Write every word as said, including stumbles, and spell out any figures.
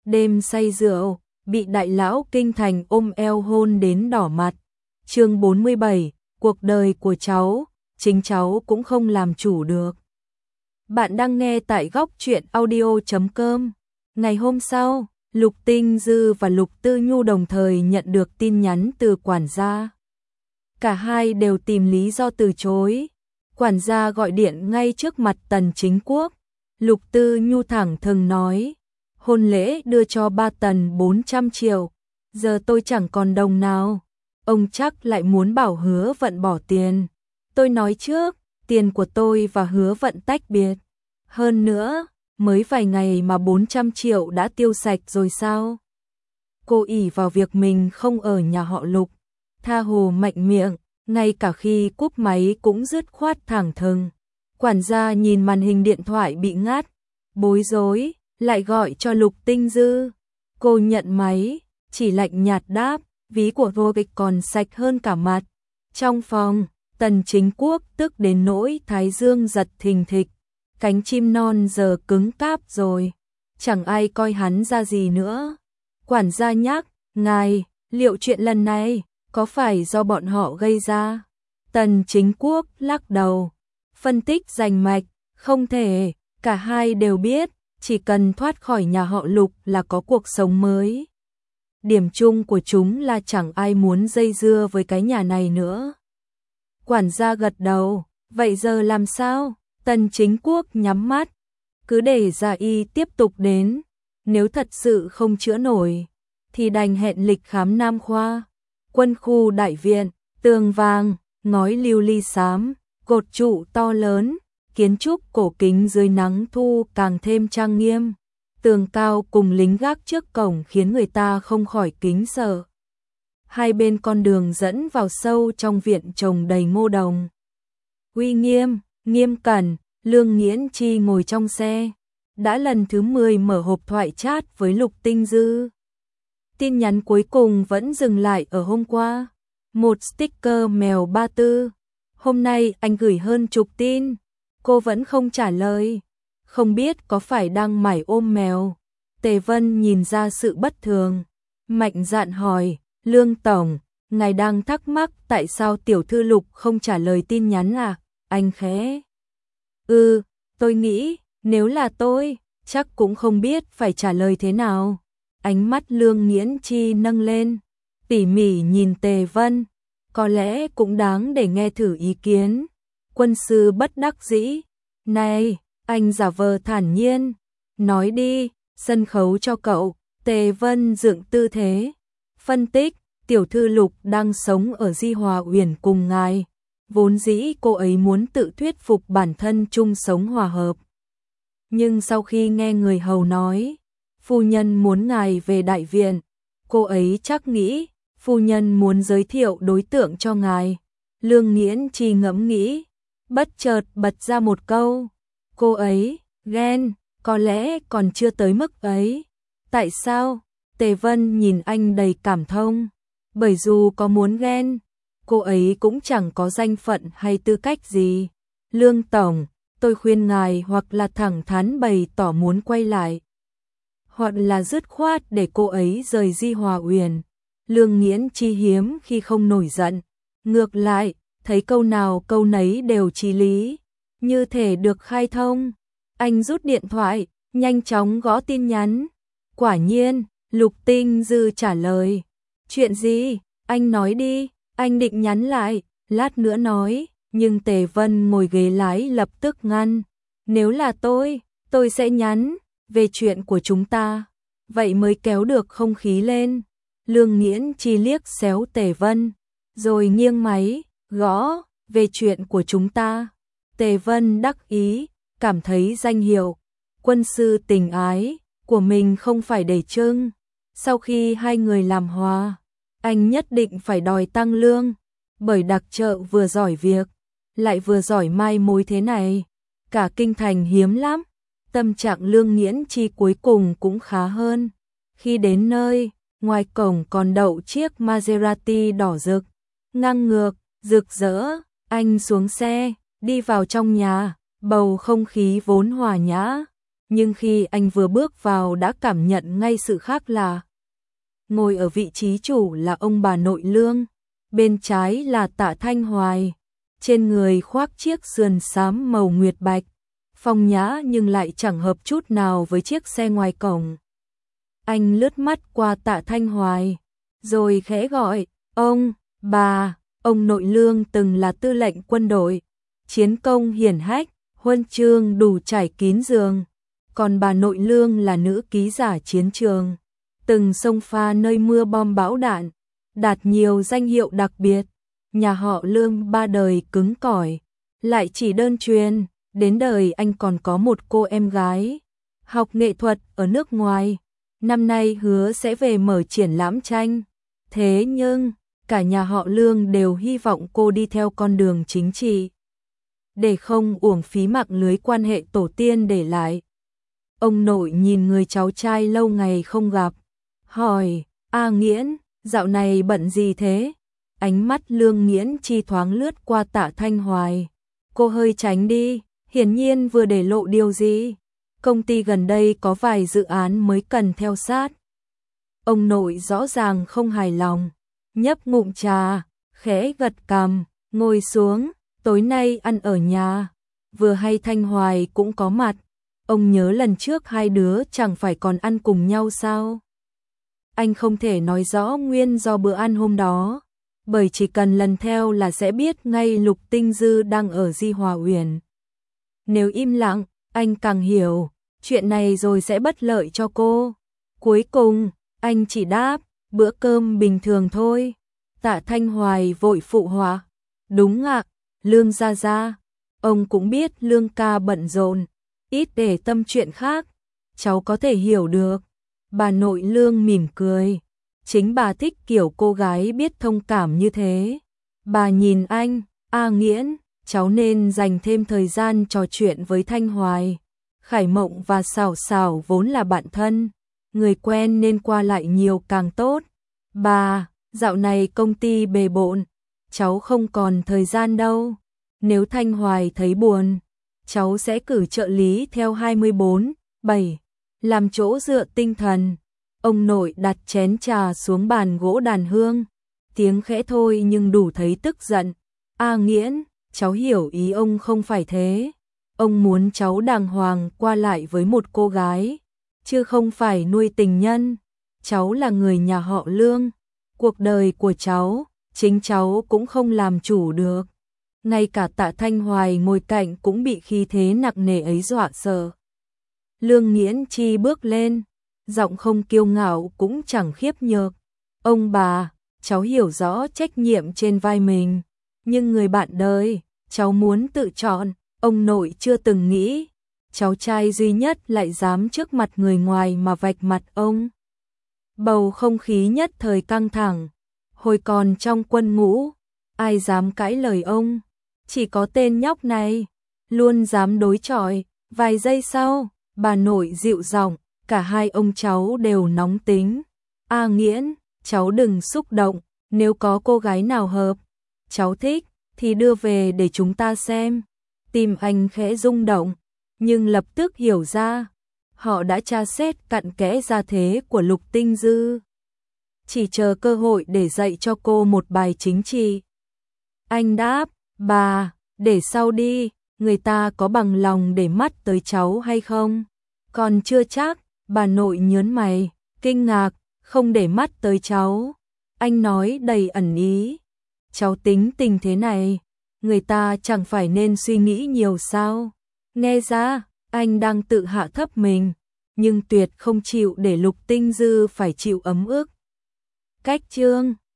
đêm say rượu, bị đại lão kinh thành ôm eo hôn đến đỏ mặt. Chương bốn mươi bảy, cuộc đời của cháu, chính cháu cũng không làm chủ được. Bạn đang nghe tại góc truyện audio chấm com. Ngày hôm sau, Lục Tinh Dư và Lục Tư Nhu đồng thời nhận được tin nhắn từ quản gia. Cả hai đều tìm lý do từ chối. Quản gia gọi điện ngay trước mặt Tần Chính Quốc. Lục Tư Nhu thẳng thừng nói, hôn lễ đưa cho ba Tần bốn trăm triệu, giờ tôi chẳng còn đồng nào. Ông chắc lại muốn bảo Hứa Vận bỏ tiền. Tôi nói trước, tiền của tôi và Hứa Vận tách biệt. Hơn nữa, mới vài ngày mà bốn trăm triệu đã tiêu sạch rồi sao? Cô ỷ vào việc mình không ở nhà họ Lục, tha hồ mạnh miệng, ngay cả khi cúp máy cũng dứt khoát thẳng thừng. Quản gia nhìn màn hình điện thoại bị ngắt, bối rối, lại gọi cho Lục Tinh Dư. Cô nhận máy, chỉ lạnh nhạt đáp, ví của vô kịch còn sạch hơn cả mặt. Trong phòng, Tần Chính Quốc tức đến nỗi thái dương giật thình thịch. Cánh chim non giờ cứng cáp rồi, chẳng ai coi hắn ra gì nữa. Quản gia nhắc, ngài, liệu chuyện lần này có phải do bọn họ gây ra? Tần Chính Quốc lắc đầu, phân tích rành mạch, không thể, cả hai đều biết, chỉ cần thoát khỏi nhà họ Lục là có cuộc sống mới. Điểm chung của chúng là chẳng ai muốn dây dưa với cái nhà này nữa. Quản gia gật đầu, vậy giờ làm sao? Tần Chính Quốc nhắm mắt, cứ để Gia Y tiếp tục đến, nếu thật sự không chữa nổi, thì đành hẹn lịch khám nam khoa. Quân khu đại viện, tường vàng, ngói lưu ly xám, cột trụ to lớn, kiến trúc cổ kính dưới nắng thu càng thêm trang nghiêm. Tường cao cùng lính gác trước cổng khiến người ta không khỏi kính sợ. Hai bên con đường dẫn vào sâu trong viện trồng đầy ngô đồng. Uy nghiêm, nghiêm cẩn, Lương Nghiễn Chi ngồi trong xe, đã lần thứ mười mở hộp thoại chat với Lục Tinh Dư. Tin nhắn cuối cùng vẫn dừng lại ở hôm qua, một sticker mèo ba tư. Hôm nay anh gửi hơn chục tin, cô vẫn không trả lời, không biết có phải đang mải ôm mèo. Tề Vân nhìn ra sự bất thường, mạnh dạn hỏi, Lương Tổng, ngài đang thắc mắc tại sao tiểu thư Lục không trả lời tin nhắn à? Anh khẽ. Ừ, tôi nghĩ, nếu là tôi, chắc cũng không biết phải trả lời thế nào. Ánh mắt Lương Nghiễn Chi nâng lên, tỉ mỉ nhìn Tề Vân, có lẽ cũng đáng để nghe thử ý kiến. Quân sư bất đắc dĩ, này, anh giả vờ thản nhiên, nói đi, sân khấu cho cậu. Tề Vân dựng tư thế, phân tích, tiểu thư Lục đang sống ở Di Hòa Uyển cùng ngài. Vốn dĩ cô ấy muốn tự thuyết phục bản thân chung sống hòa hợp. Nhưng sau khi nghe người hầu nói, phu nhân muốn ngài về đại viện, cô ấy chắc nghĩ, phu nhân muốn giới thiệu đối tượng cho ngài. Lương Nghiễn Chi ngẫm nghĩ, bất chợt bật ra một câu, cô ấy, ghen, có lẽ còn chưa tới mức ấy. Tại sao? Tề Vân nhìn anh đầy cảm thông, bởi dù có muốn ghen, cô ấy cũng chẳng có danh phận hay tư cách gì. Lương Tổng, tôi khuyên ngài hoặc là thẳng thắn bày tỏ muốn quay lại, hoặc là dứt khoát để cô ấy rời Di Hòa Uyển. Lương Nghiễn Chi hiếm khi không nổi giận, ngược lại, thấy câu nào câu nấy đều chí lý, như thể được khai thông. Anh rút điện thoại, nhanh chóng gõ tin nhắn. Quả nhiên, Lục Tinh Dư trả lời. Chuyện gì? Anh nói đi. Anh định nhắn lại, lát nữa nói, nhưng Tề Vân ngồi ghế lái lập tức ngăn. Nếu là tôi, tôi sẽ nhắn, về chuyện của chúng ta. Vậy mới kéo được không khí lên. Lương Nghiễn Chi liếc xéo Tề Vân, rồi nghiêng máy, gõ, về chuyện của chúng ta. Tề Vân đắc ý, cảm thấy danh hiệu, quân sư tình ái, của mình không phải để trưng. Sau khi hai người làm hòa, anh nhất định phải đòi tăng lương, bởi đặc trợ vừa giỏi việc, lại vừa giỏi mai mối thế này, cả kinh thành hiếm lắm. Tâm trạng Lương Nghiễn Chi cuối cùng cũng khá hơn. Khi đến nơi, ngoài cổng còn đậu chiếc Maserati đỏ rực, ngang ngược, rực rỡ. Anh xuống xe, đi vào trong nhà, bầu không khí vốn hòa nhã, nhưng khi anh vừa bước vào đã cảm nhận ngay sự khác lạ. Ngồi ở vị trí chủ là ông bà nội Lương, bên trái là Tạ Thanh Hoài, trên người khoác chiếc sườn xám màu nguyệt bạch, phong nhã nhưng lại chẳng hợp chút nào với chiếc xe ngoài cổng. Anh lướt mắt qua Tạ Thanh Hoài, rồi khẽ gọi, ông, bà. Ông nội Lương từng là tư lệnh quân đội, chiến công hiển hách, huân chương đủ trải kín giường. Còn bà nội Lương là nữ ký giả chiến trường, từng xông pha nơi mưa bom bão đạn, đạt nhiều danh hiệu đặc biệt. Nhà họ Lương ba đời cứng cỏi, lại chỉ đơn truyền, đến đời anh còn có một cô em gái, học nghệ thuật ở nước ngoài, năm nay hứa sẽ về mở triển lãm tranh. Thế nhưng, cả nhà họ Lương đều hy vọng cô đi theo con đường chính trị, để không uổng phí mạng lưới quan hệ tổ tiên để lại. Ông nội nhìn người cháu trai lâu ngày không gặp, hỏi, A Nghiễn, dạo này bận gì thế? Ánh mắt Lương Nghiễn Chi thoáng lướt qua Tạ Thanh Hoài. Cô hơi tránh đi, hiển nhiên vừa để lộ điều gì. Công ty gần đây có vài dự án mới cần theo sát. Ông nội rõ ràng không hài lòng, nhấp ngụm trà, khẽ gật cằm, ngồi xuống, tối nay ăn ở nhà. Vừa hay Thanh Hoài cũng có mặt. Ông nhớ lần trước hai đứa chẳng phải còn ăn cùng nhau sao? Anh không thể nói rõ nguyên do bữa ăn hôm đó, bởi chỉ cần lần theo là sẽ biết ngay Lục Tinh Dư đang ở Di Hòa Uyển. Nếu im lặng, anh càng hiểu, chuyện này rồi sẽ bất lợi cho cô. Cuối cùng, anh chỉ đáp, bữa cơm bình thường thôi. Tạ Thanh Hoài vội phụ họa, đúng ạ, Lương gia gia. Ông cũng biết Lương ca bận rộn, ít để tâm chuyện khác, cháu có thể hiểu được. Bà nội Lương mỉm cười, chính bà thích kiểu cô gái biết thông cảm như thế. Bà nhìn anh, A Nghiễn, cháu nên dành thêm thời gian trò chuyện với Thanh Hoài. Khải Mộng và Sảo Sảo vốn là bạn thân, người quen nên qua lại nhiều càng tốt. Bà, dạo này công ty bề bộn, cháu không còn thời gian đâu. Nếu Thanh Hoài thấy buồn, cháu sẽ cử trợ lý theo hai mươi bốn bảy, làm chỗ dựa tinh thần. Ông nội đặt chén trà xuống bàn gỗ đàn hương, tiếng khẽ thôi nhưng đủ thấy tức giận. A Nghiễn, cháu hiểu ý ông không phải thế. Ông muốn cháu đàng hoàng qua lại với một cô gái, chứ không phải nuôi tình nhân. Cháu là người nhà họ Lương, cuộc đời của cháu, chính cháu cũng không làm chủ được. Ngay cả Tạ Thanh Hoài ngồi cạnh cũng bị khí thế nặng nề ấy dọa sợ. Lương Nghiễn Chi bước lên, giọng không kiêu ngạo cũng chẳng khiếp nhược. Ông bà, cháu hiểu rõ trách nhiệm trên vai mình, nhưng người bạn đời, cháu muốn tự chọn. Ông nội chưa từng nghĩ, cháu trai duy nhất lại dám trước mặt người ngoài mà vạch mặt ông. Bầu không khí nhất thời căng thẳng. Hồi còn trong quân ngũ, ai dám cãi lời ông? Chỉ có tên nhóc này, luôn dám đối chọi. Vài giây sau, bà nội dịu giọng, cả hai ông cháu đều nóng tính. A Nghiễn, cháu đừng xúc động, nếu có cô gái nào hợp, cháu thích, thì đưa về để chúng ta xem. Tim anh khẽ rung động, nhưng lập tức hiểu ra, họ đã tra xét cặn kẽ gia thế của Lục Tinh Dư, chỉ chờ cơ hội để dạy cho cô một bài chính trị. Anh đáp, bà, để sau đi, người ta có bằng lòng để mắt tới cháu hay không? Còn chưa chắc. Bà nội nhớn mày, kinh ngạc, không để mắt tới cháu. Anh nói đầy ẩn ý, cháu tính tình thế này, người ta chẳng phải nên suy nghĩ nhiều sao? Nghe ra, anh đang tự hạ thấp mình, nhưng tuyệt không chịu để Lục Tinh Dư phải chịu ấm ức. Cách chương